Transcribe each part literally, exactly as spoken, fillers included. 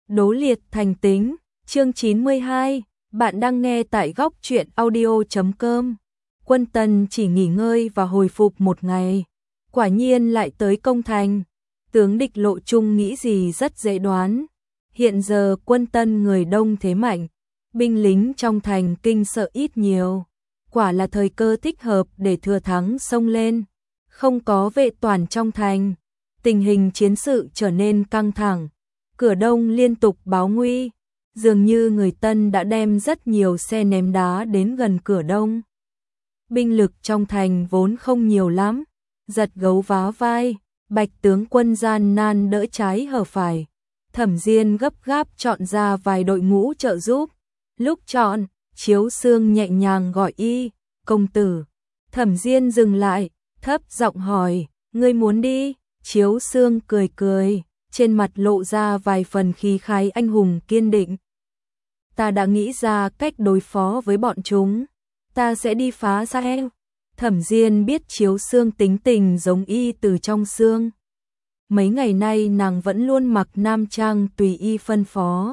Đố liệt thành tính, chương chín mươi hai, bạn đang nghe tại góc truyện audio chấm com. Quân Tần chỉ nghỉ ngơi và hồi phục một ngày, quả nhiên lại tới công thành. Tướng địch Lộ Trung nghĩ gì rất dễ đoán. Hiện giờ quân Tân người đông thế mạnh, binh lính trong thành kinh sợ ít nhiều. Quả là thời cơ thích hợp để thừa thắng xông lên. Không có vệ toàn trong thành, tình hình chiến sự trở nên căng thẳng. Cửa đông liên tục báo nguy, dường như người Tân đã đem rất nhiều xe ném đá đến gần cửa đông. Binh lực trong thành vốn không nhiều lắm, giật gấu vá vai, Bạch tướng quân gian nan đỡ trái hở phải. Thẩm Diên gấp gáp chọn ra vài đội ngũ trợ giúp. Lúc chọn, Chiếu Xương nhẹ nhàng gọi y, công tử. Thẩm Diên dừng lại, thấp giọng hỏi, ngươi muốn đi? Chiếu Xương cười cười, trên mặt lộ ra vài phần khí khái anh hùng kiên định. Ta đã nghĩ ra cách đối phó với bọn chúng, ta sẽ đi phá Sahel. Thẩm Diên biết Chiếu Xương tính tình giống y từ trong xương. Mấy ngày nay nàng vẫn luôn mặc nam trang tùy y phân phó.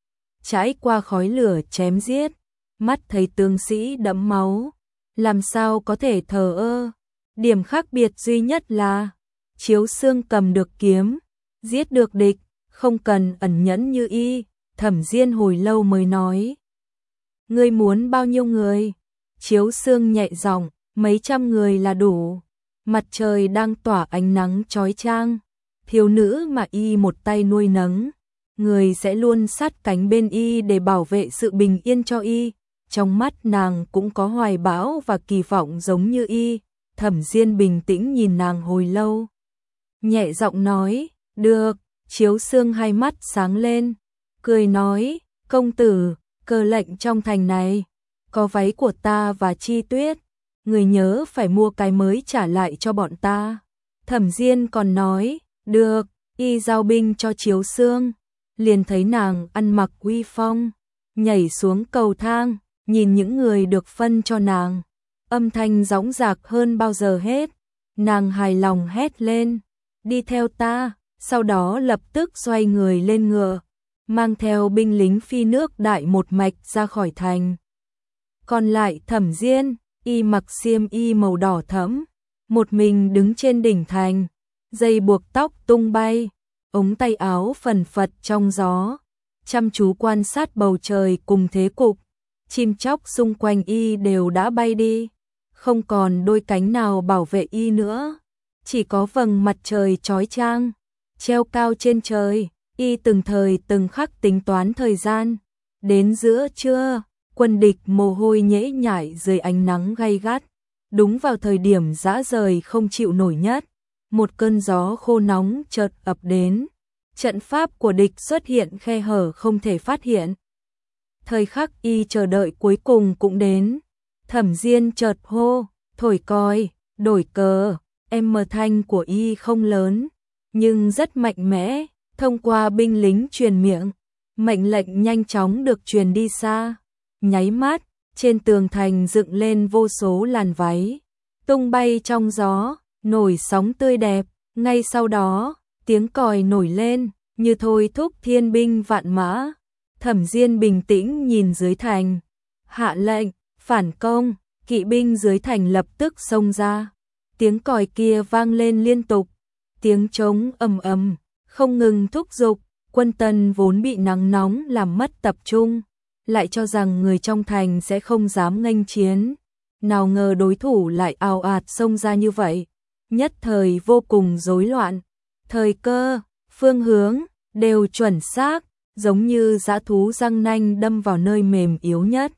Trải qua khói lửa chém giết, mắt thấy tướng sĩ đẫm máu, làm sao có thể thờ ơ. Điểm khác biệt duy nhất là Chiếu Xương cầm được kiếm, giết được địch, không cần ẩn nhẫn như y. Thẩm Diên hồi lâu mới nói, ngươi muốn bao nhiêu người? Chiếu Xương nhẹ giọng, mấy trăm người là đủ. Mặt trời đang tỏa ánh nắng chói chang, thiếu nữ mà y một tay nuôi nấng, người sẽ luôn sát cánh bên y để bảo vệ sự bình yên cho y. Trong mắt nàng cũng có hoài bão và kỳ vọng giống như y. Thẩm Diên bình tĩnh nhìn nàng hồi lâu, nhẹ giọng nói, được. Chiếu Xương hai mắt sáng lên, cười nói, công tử, cơ lệnh trong thành này, có váy của ta và Chi Tuyết, người nhớ phải mua cái mới trả lại cho bọn ta. Thẩm Diên còn nói, được, y giao binh cho Chiếu Xương, liền thấy nàng ăn mặc uy phong, nhảy xuống cầu thang, nhìn những người được phân cho nàng, âm thanh dõng dạc hơn bao giờ hết. Nàng hài lòng hét lên, đi theo ta, sau đó lập tức xoay người lên ngựa, mang theo binh lính phi nước đại một mạch ra khỏi thành. Còn lại Thẩm Diên, y mặc xiêm y màu đỏ thẫm, một mình đứng trên đỉnh thành, dây buộc tóc tung bay, ống tay áo phần phật trong gió, chăm chú quan sát bầu trời cùng thế cục. Chim chóc xung quanh y đều đã bay đi, không còn đôi cánh nào bảo vệ y nữa, chỉ có vầng mặt trời chói chang treo cao trên trời. Y từng thời từng khắc tính toán thời gian. Đến giữa trưa, quân địch mồ hôi nhễ nhại dưới ánh nắng gay gắt, đúng vào thời điểm rã rời không chịu nổi nhất, một cơn gió khô nóng chợt ập đến. Trận pháp của địch xuất hiện khe hở không thể phát hiện. Thời khắc y chờ đợi cuối cùng cũng đến. Thẩm Diên chợt hô, thổi còi, đổi cờ. Em mờ thanh của y không lớn, nhưng rất mạnh mẽ, thông qua binh lính truyền miệng, mệnh lệnh nhanh chóng được truyền đi xa. Nháy mắt, trên tường thành dựng lên vô số làn váy, tung bay trong gió, nổi sóng tươi đẹp. Ngay sau đó, tiếng còi nổi lên, như thôi thúc thiên binh vạn mã. Thẩm Diên bình tĩnh nhìn dưới thành, hạ lệnh, phản công. Kỵ binh dưới thành lập tức xông ra. Tiếng còi kia vang lên liên tục, tiếng trống ầm ầm không ngừng thúc giục. Quân Tân vốn bị nắng nóng làm mất tập trung, lại cho rằng người trong thành sẽ không dám nghênh chiến, nào ngờ đối thủ lại ào ạt xông ra như vậy, nhất thời vô cùng rối loạn. Thời cơ, phương hướng đều chuẩn xác, giống như dã thú răng nanh đâm vào nơi mềm yếu nhất,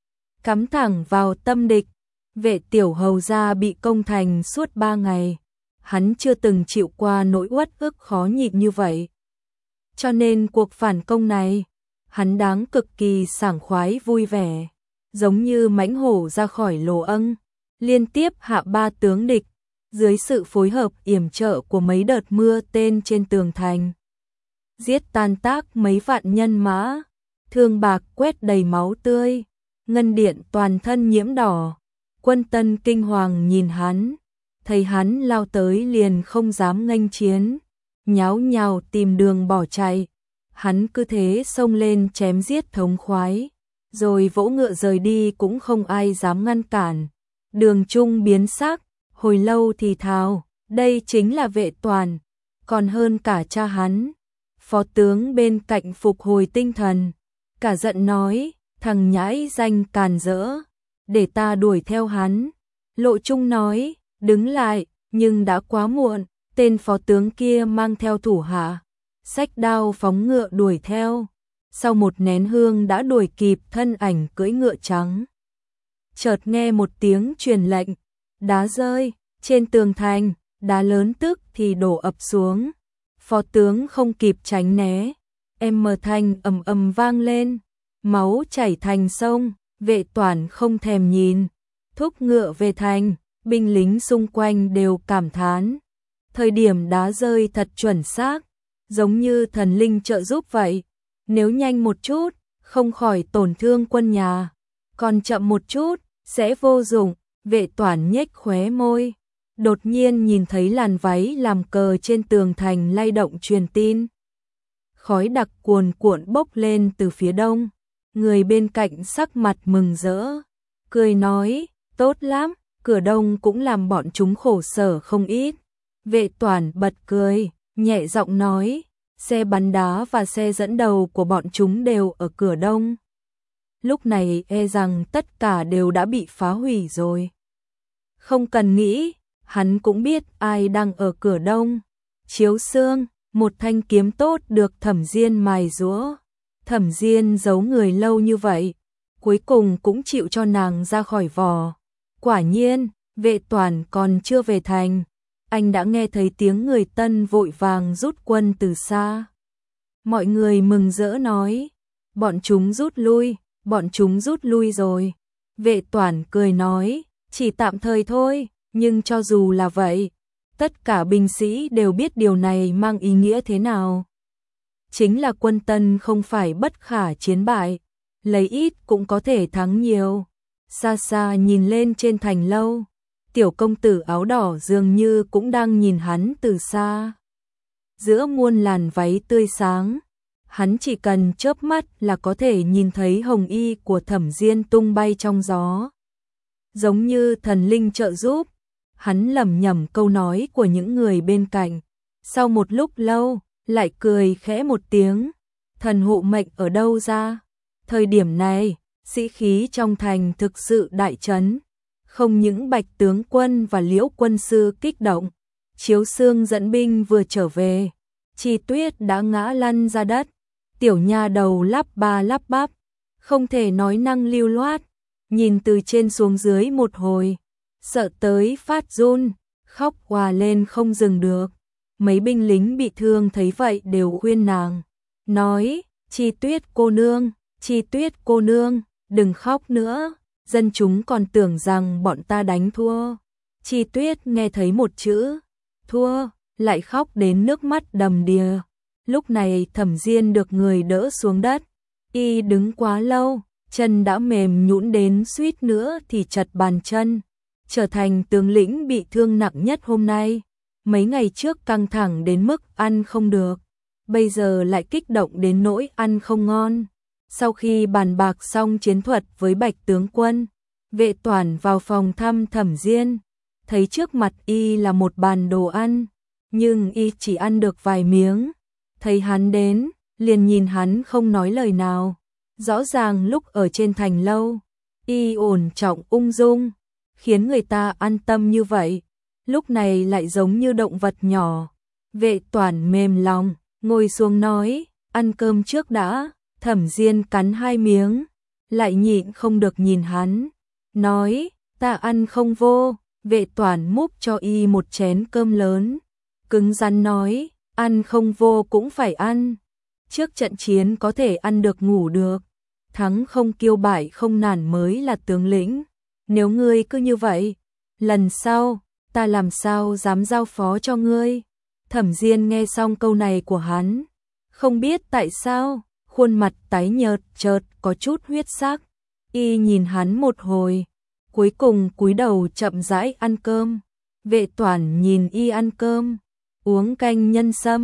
cắm thẳng vào tâm địch. Vệ tiểu hầu gia bị công thành suốt ba ngày, hắn chưa từng chịu qua nỗi uất ức khó nhịn như vậy. Cho nên cuộc phản công này, hắn đáng cực kỳ sảng khoái vui vẻ, giống như mãnh hổ ra khỏi lỗ âng, liên tiếp hạ ba tướng địch, dưới sự phối hợp yểm trợ của mấy đợt mưa tên trên tường thành. Giết tan tác mấy vạn nhân mã, thương bạc quét đầy máu tươi, ngân điện toàn thân nhiễm đỏ. Quân Tân kinh hoàng nhìn hắn, thấy hắn lao tới liền không dám nghênh chiến, nháo nhào tìm đường bỏ chạy. hắn cứ thế xông lên chém giết thống khoái, rồi vỗ ngựa rời đi cũng không ai dám ngăn cản. Đường Trung biến sắc, hồi lâu thì thào, đây chính là Vệ Toàn, còn hơn cả cha hắn. Phó tướng bên cạnh phục hồi tinh thần, cả giận nói, thằng nhãi danh càn rỡ, để ta đuổi theo hắn. Lộ Trung nói, đứng lại, nhưng đã quá muộn, tên phó tướng kia mang theo thủ hạ, xách đao phóng ngựa đuổi theo. Sau một nén hương đã đuổi kịp thân ảnh cưỡi ngựa trắng. Chợt nghe một tiếng truyền lệnh, đá rơi, trên tường thành, đá lớn tức thì đổ ập xuống. Phó tướng không kịp tránh né, em mờ thanh ầm ầm vang lên, máu chảy thành sông. Vệ Toàn không thèm nhìn, thúc ngựa về thành, binh lính xung quanh đều cảm thán. Thời điểm đá rơi thật chuẩn xác, giống như thần linh trợ giúp vậy. Nếu nhanh một chút, không khỏi tổn thương quân nhà, còn chậm một chút, sẽ vô dụng. Vệ Toàn nhếch khóe môi, đột nhiên nhìn thấy làn váy làm cờ trên tường thành lay động truyền tin. Khói đặc cuồn cuộn bốc lên từ phía đông, người bên cạnh sắc mặt mừng rỡ, cười nói, tốt lắm, cửa đông cũng làm bọn chúng khổ sở không ít. Vệ Toàn bật cười, nhẹ giọng nói, xe bắn đá và xe dẫn đầu của bọn chúng đều ở cửa đông. Lúc này e rằng tất cả đều đã bị phá hủy rồi. Không cần nghĩ, hắn cũng biết ai đang ở cửa đông. Chiếu Xương, một thanh kiếm tốt được Thẩm Diên mài giũa. Thẩm Diên giấu người lâu như vậy, cuối cùng cũng chịu cho nàng ra khỏi vỏ. Quả nhiên, Vệ Toàn còn chưa về thành, anh đã nghe thấy tiếng người Tân vội vàng rút quân từ xa. Mọi người mừng rỡ nói, bọn chúng rút lui, bọn chúng rút lui rồi. Vệ Toàn cười nói, chỉ tạm thời thôi, nhưng cho dù là vậy, tất cả binh sĩ đều biết điều này mang ý nghĩa thế nào. Chính là quân Tân không phải bất khả chiến bại, lấy ít cũng có thể thắng nhiều. Xa xa nhìn lên trên thành lâu, tiểu công tử áo đỏ dường như cũng đang nhìn hắn từ xa. Giữa muôn làn váy tươi sáng, hắn chỉ cần chớp mắt là có thể nhìn thấy hồng y của Thẩm Diên tung bay trong gió. Giống như thần linh trợ giúp, hắn lẩm nhẩm câu nói của những người bên cạnh. Sau một lúc lâu, lại cười khẽ một tiếng, thần hộ mệnh ở đâu ra? Thời điểm này, sĩ khí trong thành thực sự đại chấn, không những Bạch tướng quân và Liễu quân sư kích động, Chiếu Xương dẫn binh vừa trở về, Chi Tuyết đã ngã lăn ra đất, tiểu nha đầu lắp ba lắp bắp, không thể nói năng lưu loát, nhìn từ trên xuống dưới một hồi, sợ tới phát run, khóc òa lên không dừng được. Mấy binh lính bị thương thấy vậy đều khuyên nàng, nói, Chi Tuyết cô nương, Chi Tuyết cô nương, đừng khóc nữa, dân chúng còn tưởng rằng bọn ta đánh thua. Chi Tuyết nghe thấy một chữ, thua, lại khóc đến nước mắt đầm đìa. Lúc này Thẩm Diên được người đỡ xuống đất, y đứng quá lâu, chân đã mềm nhũn đến suýt nữa thì chật bàn chân, trở thành tướng lĩnh bị thương nặng nhất hôm nay. Mấy ngày trước căng thẳng đến mức ăn không được, bây giờ lại kích động đến nỗi ăn không ngon. Sau khi bàn bạc xong chiến thuật với Bạch tướng quân, Vệ Toàn vào phòng thăm Thẩm Diên, thấy trước mặt y là một bàn đồ ăn, nhưng y chỉ ăn được vài miếng. Thấy hắn đến, liền nhìn hắn không nói lời nào. Rõ ràng lúc ở trên thành lâu, y ổn trọng ung dung, khiến người ta an tâm như vậy. Lúc này lại giống như động vật nhỏ. Vệ Toàn mềm lòng, ngồi xuống nói, ăn cơm trước đã. Thẩm Diên cắn hai miếng, lại nhịn không được nhìn hắn, nói, ta ăn không vô. Vệ Toàn múc cho y một chén cơm lớn, cứng rắn nói, ăn không vô cũng phải ăn. Trước trận chiến có thể ăn được ngủ được, thắng không kiêu bại không nản mới là tướng lĩnh. Nếu ngươi cứ như vậy, lần sau, ta làm sao dám giao phó cho ngươi. Thẩm Diên nghe xong câu này của hắn, không biết tại sao, khuôn mặt tái nhợt chợt có chút huyết sắc. Y nhìn hắn một hồi, cuối cùng cúi đầu chậm rãi ăn cơm. Vệ Toàn nhìn y ăn cơm, uống canh nhân sâm,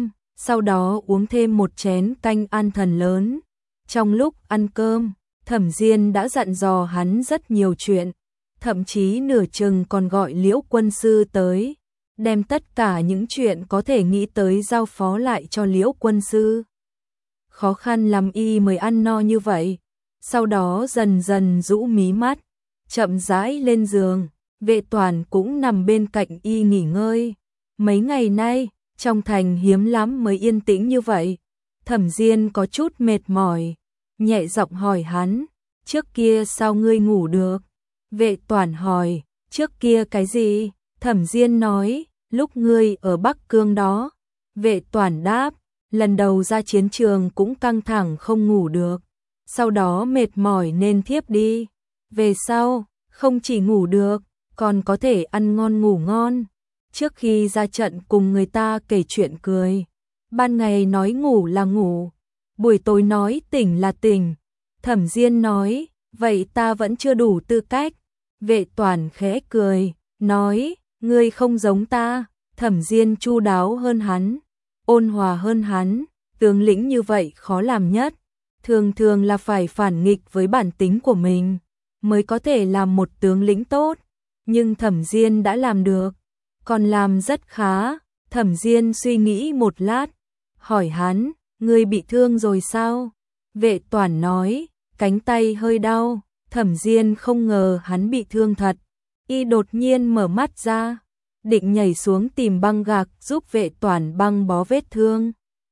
sau đó uống thêm một chén canh an thần lớn. Trong lúc ăn cơm, Thẩm Diên đã dặn dò hắn rất nhiều chuyện, thậm chí nửa chừng còn gọi Liễu quân sư tới, đem tất cả những chuyện có thể nghĩ tới giao phó lại cho Liễu quân sư. Khó khăn lắm y mới ăn no như vậy, sau đó dần dần rũ mí mắt, chậm rãi lên giường, Vệ Toản cũng nằm bên cạnh y nghỉ ngơi. Mấy ngày nay, trong thành hiếm lắm mới yên tĩnh như vậy. Thẩm Diên có chút mệt mỏi, nhẹ giọng hỏi hắn, trước kia sao ngươi ngủ được? Vệ Toản hỏi, trước kia cái gì? Thẩm Diên nói, lúc ngươi ở Bắc Cương đó. Vệ Toản đáp, lần đầu ra chiến trường cũng căng thẳng không ngủ được, sau đó mệt mỏi nên thiếp đi. Về sau, không chỉ ngủ được, còn có thể ăn ngon ngủ ngon. Trước khi ra trận cùng người ta kể chuyện cười, ban ngày nói ngủ là ngủ, buổi tối nói tỉnh là tỉnh. Thẩm Diên nói, vậy ta vẫn chưa đủ tư cách. Vệ Toản khẽ cười, nói, ngươi không giống ta. Thẩm Diên chu đáo hơn hắn, ôn hòa hơn hắn, tướng lĩnh như vậy khó làm nhất, thường thường là phải phản nghịch với bản tính của mình mới có thể làm một tướng lĩnh tốt, nhưng Thẩm Diên đã làm được, còn làm rất khá. Thẩm Diên suy nghĩ một lát, hỏi hắn, ngươi bị thương rồi sao? Vệ Toản nói, cánh tay hơi đau. Thẩm Diên không ngờ hắn bị thương thật, y đột nhiên mở mắt ra, định nhảy xuống tìm băng gạc giúp Vệ Toản băng bó vết thương.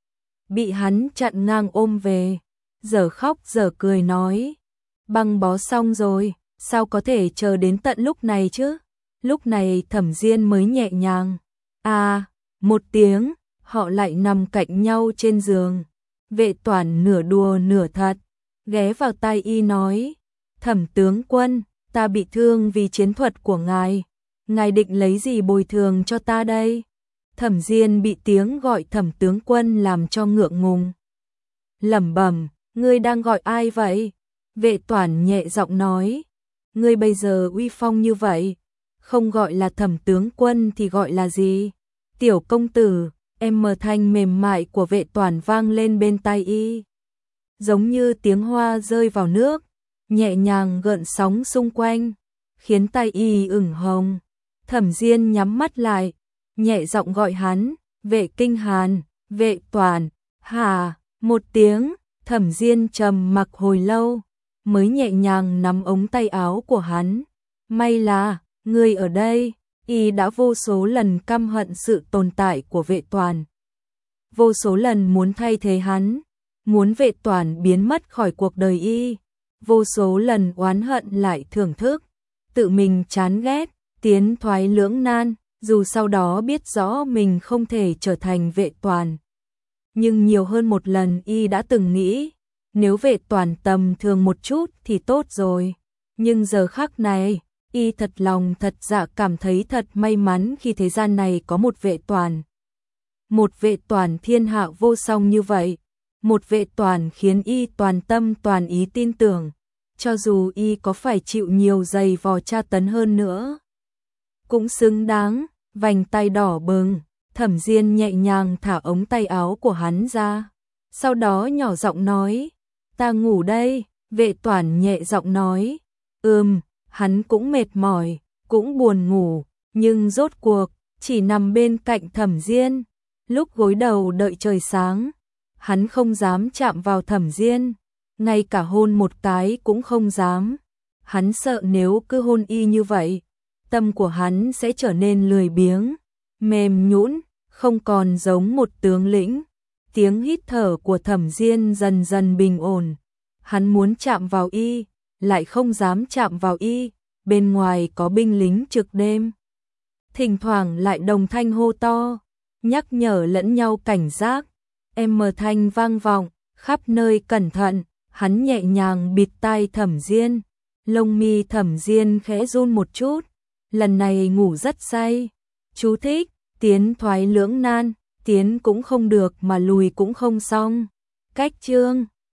Bị hắn chặn ngang ôm về, giờ khóc giờ cười nói, băng bó xong rồi, sao có thể chờ đến tận lúc này chứ? Lúc này Thẩm Diên mới nhẹ nhàng, à, một tiếng, họ lại nằm cạnh nhau trên giường. Vệ Toản nửa đùa nửa thật, ghé vào tai y nói, Thẩm tướng quân, ta bị thương vì chiến thuật của ngài, ngài định lấy gì bồi thường cho ta đây? Thẩm Diên bị tiếng gọi Thẩm tướng quân làm cho ngượng ngùng, lẩm bẩm, ngươi đang gọi ai vậy? Vệ Toản nhẹ giọng nói, ngươi bây giờ uy phong như vậy, không gọi là Thẩm tướng quân thì gọi là gì? Tiểu công tử. Em mờ thanh mềm mại của Vệ Toản vang lên bên tai y, giống như tiếng hoa rơi vào nước, nhẹ nhàng gợn sóng xung quanh, khiến tai y ửng hồng. Thẩm Diên nhắm mắt lại, nhẹ giọng gọi hắn, Vệ Kinh Hàn. Vệ Toản, hà, một tiếng. Thẩm Diên trầm mặc hồi lâu, mới nhẹ nhàng nắm ống tay áo của hắn. May là, ngươi ở đây. Y đã vô số lần căm hận sự tồn tại của Vệ Toản, vô số lần muốn thay thế hắn, muốn Vệ Toản biến mất khỏi cuộc đời y, vô số lần oán hận lại thưởng thức, tự mình chán ghét, tiến thoái lưỡng nan, dù sau đó biết rõ mình không thể trở thành Vệ Toản. Nhưng nhiều hơn một lần y đã từng nghĩ, nếu Vệ Toản tầm thường một chút thì tốt rồi, nhưng giờ khắc này, y thật lòng thật dạ cảm thấy thật may mắn khi thế gian này có một Vệ Toản. Một Vệ Toản thiên hạ vô song như vậy, một Vệ Toản khiến y toàn tâm toàn ý tin tưởng, cho dù y có phải chịu nhiều giày vò tra tấn hơn nữa, cũng xứng đáng. Vành tay đỏ bừng, Thẩm Diên nhẹ nhàng thả ống tay áo của hắn ra, sau đó nhỏ giọng nói, ta ngủ đây. Vệ Toản nhẹ giọng nói, ừm. Hắn cũng mệt mỏi, cũng buồn ngủ, nhưng rốt cuộc, chỉ nằm bên cạnh Thẩm Diên. Lúc gối đầu đợi trời sáng, hắn không dám chạm vào Thẩm Diên, ngay cả hôn một cái cũng không dám. Hắn sợ nếu cứ hôn y như vậy, tâm của hắn sẽ trở nên lười biếng, mềm nhũn, không còn giống một tướng lĩnh. Tiếng hít thở của Thẩm Diên dần dần bình ổn, hắn muốn chạm vào y, lại không dám chạm vào y, bên ngoài có binh lính trực đêm. Thỉnh thoảng lại đồng thanh hô to, nhắc nhở lẫn nhau cảnh giác. Em mờ thanh vang vọng, khắp nơi cẩn thận, hắn nhẹ nhàng bịt tai Thẩm Diên. Lông mi Thẩm Diên khẽ run một chút, lần này ngủ rất say. Chú thích, tiến thoái lưỡng nan, tiến cũng không được mà lùi cũng không xong. Cách chương